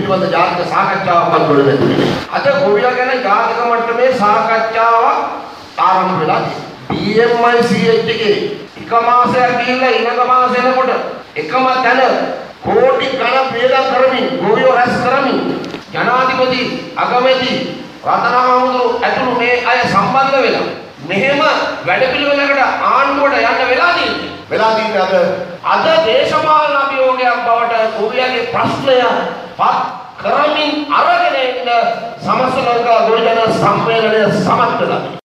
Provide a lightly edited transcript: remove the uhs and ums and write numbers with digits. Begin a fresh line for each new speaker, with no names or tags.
පිළිබඳ ජාතික සාකච්ඡාවක් මම ගොඩනැගුවේ. අද ගොවියා ගැන ජාතික මට්ටමේ සාකච්ඡාවක් ආරම්භ වෙලා තියෙනවා. BMICH එකේ එක මාසයක් ගිහිල්ලා ඊළඟ මාසෙ එනකොට එකම තැන කෝටි ගණන් වේදම් කරමින් ගොවියෝ රැස් කරමින් ජනාධිපති අගමැති රතනහාමුදුරු ඇතුළු මේ අය සම්බන්ධ වෙලා මෙහෙම වැඩපිළිවෙලකට ආණ්ඩුවට යන්න වෙලා තියෙන්නේ. අද දේශපාලන අභියෝගයක් බවට ගොවියාගේ ප්‍රශ්නය පත් කරමින් අරගෙන ඉන්න සමස්ත ලංකා ගොවිජන සම්මේලනය සමත් වෙලා